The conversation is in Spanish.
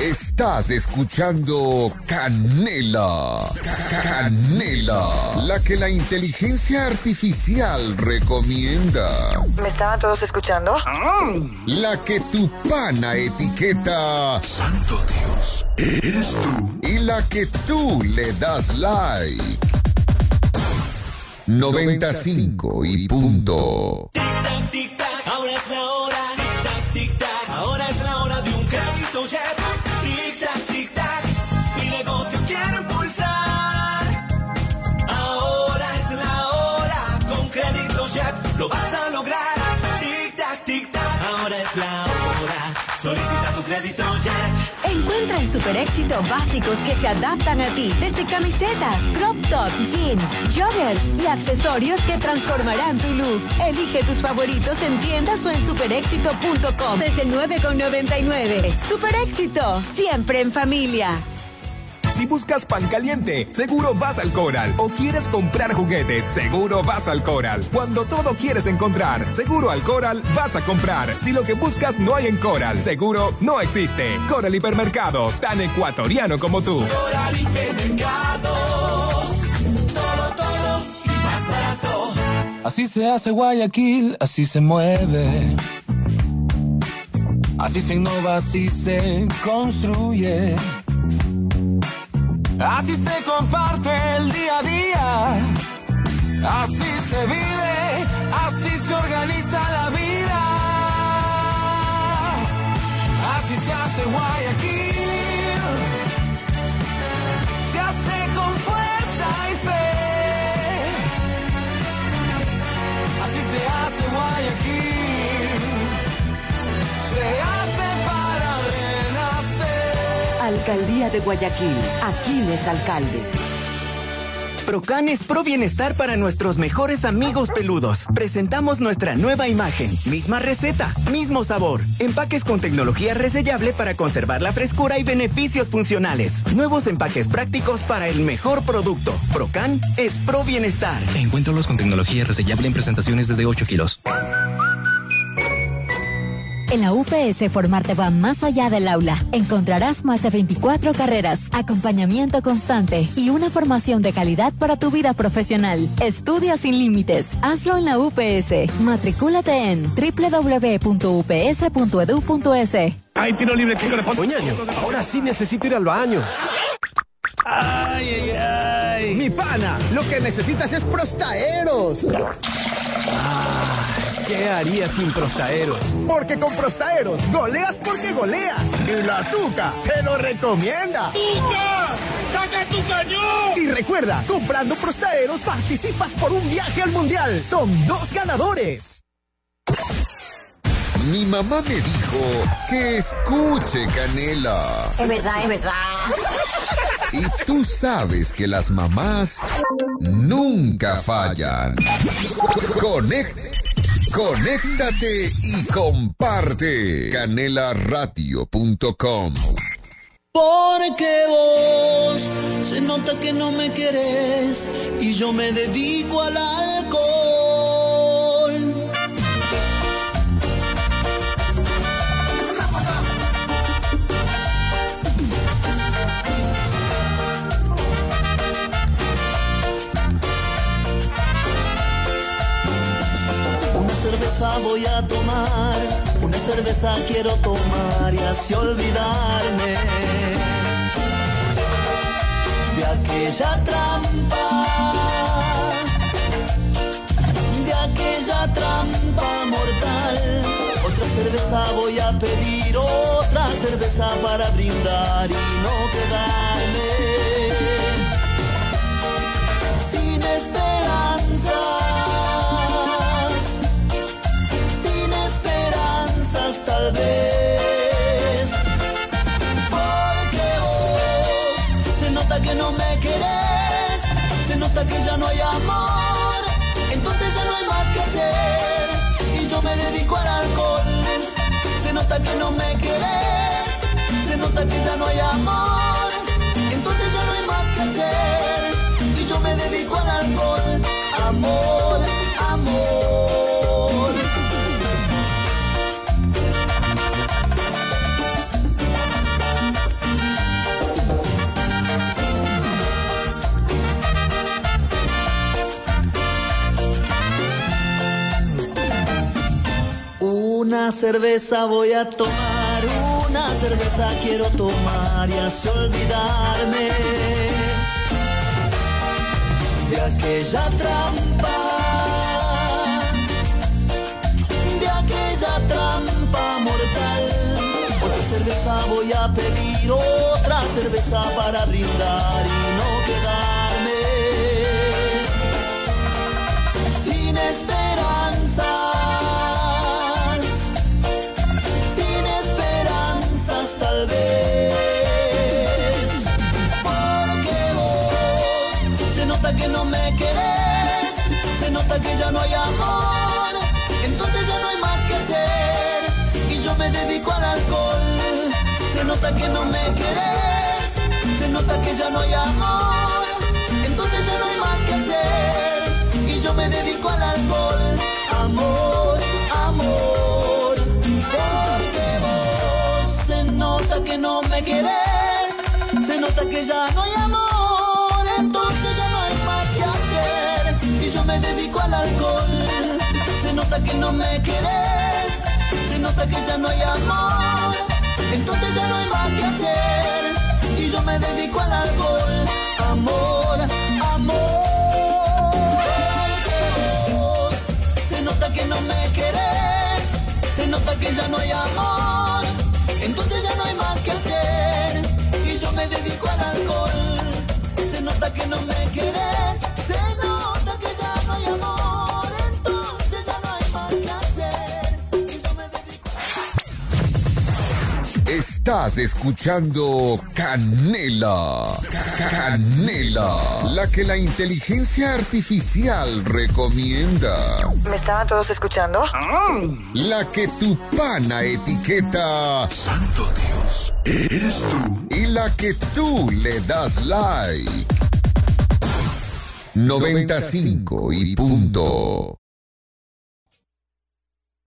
Estás escuchando Canela. Canela, la que la inteligencia artificial recomienda. ¿Me estaban todos escuchando? La que tu pana etiqueta. Santo Dios, ¿eres tú? Y la que tú le das like. 95 y punto. Tic-tac, tic-tac, ahora es la hora. Tic-tac, tic-tac, ahora es la hora de un crédito Jet. Tic-tac, tic-tac, mi negocio quiero impulsar. Ahora es la hora, con crédito Jet lo vas a lograr. Tic-tac, tic-tac, ahora es la hora. Solicita tu crédito Jet. Encuentra en Super Éxito básicos que se adaptan a ti, desde camisetas, crop top, jeans, joggers y accesorios que transformarán tu look. Elige tus favoritos en tiendas o en superéxito.com desde 9,99. Super Éxito, siempre en familia. Si buscas pan caliente, seguro vas al Coral. O quieres comprar juguetes, seguro vas al Coral. Cuando todo quieres encontrar, seguro al Coral vas a comprar. Si lo que buscas no hay en Coral, seguro no existe. Coral Hipermercados, tan ecuatoriano como tú. Coral Hipermercados, todo y más barato. Así se hace Guayaquil, así se mueve. Así se innova, así se construye. Así se comparte el día a día, así se vive, así se organiza la vida, así se hace Guayaquil, se hace con fuerza y fe, así se hace Guayaquil, se hace para renacer. Alcaldía de Guayaquil, Aquiles Alcalde. Procan es pro bienestar para nuestros mejores amigos peludos. Presentamos nuestra nueva imagen, misma receta, mismo sabor. Empaques con tecnología resellable para conservar la frescura y beneficios funcionales. Nuevos empaques prácticos para el mejor producto. Procan es pro bienestar. Encuéntralos con tecnología resellable en presentaciones desde 8 kilos. En la UPS formarte va más allá del aula. Encontrarás más de 24 carreras, acompañamiento constante y una formación de calidad para tu vida profesional. Estudia sin límites. Hazlo en la UPS. Matricúlate en www.ups.edu.es. Hay tiro libre, ¿qué corresponde? Oñaño, ahora sí necesito ir al baño. Ay, ay, ay. Mi pana, lo que necesitas es Prostaeros. ¿Qué haría sin Prostaeros? Porque con Prostaeros goleas porque goleas. Y la Tuca te lo recomienda. ¡Tuca! ¡Saca tu cañón! Y recuerda, comprando Prostaeros participas por un viaje al mundial. Son 2 ganadores. Mi mamá me dijo que escuche Canela. Es verdad, es verdad. Y tú sabes que las mamás nunca fallan. Conéctate y comparte. canelaradio.com. Porque vos se nota que no me querés y yo me dedico al alcohol. Cerveza voy a tomar, una cerveza quiero tomar y así olvidarme de aquella trampa mortal. Otra cerveza voy a pedir, otra cerveza para brindar y no quedarme sin esperanza. Tal vez, porque vos se nota que no me querés, se nota que ya no hay amor, entonces ya no hay más que hacer y yo me dedico al alcohol. Se nota que no me querés, se nota que ya no hay amor, entonces ya no hay más que hacer y yo me dedico al alcohol. Amor, amor. Una cerveza voy a tomar, una cerveza quiero tomar y así olvidarme de aquella trampa, mortal. Otra cerveza voy a pedir, otra cerveza para brindar y no quedarme sin esperanzas, tal vez, porque vos se nota que no me querés, se nota que ya no hay amor, entonces ya no hay más que hacer y yo me dedico al alcohol. Se nota que no me querés, se nota que ya no hay amor, entonces ya no hay más que hacer y yo me dedico al alcohol. Amor, amor, porque vos se nota que no me querés, se nota que ya no hay amor, entonces ya no hay más que hacer y yo me dedico al alcohol. Se nota que no me querés, se nota que ya no hay amor, entonces ya no hay más que hacer y yo me dedico al alcohol. Amor, amor, porque vos se nota que no me querés, se nota que ya no hay amor, entonces ya no hay más que hacer y yo me dedico al alcohol. Se nota que no me querés, se nota que ya no hay amor, entonces ya no hay más que hacer y yo me dedico al... Estás escuchando Canela. Canela, la que la inteligencia artificial recomienda. ¿Me estaban todos escuchando? La que tu pana etiqueta Santo Dios, eres tú. y la que tú le das like. 95 y punto.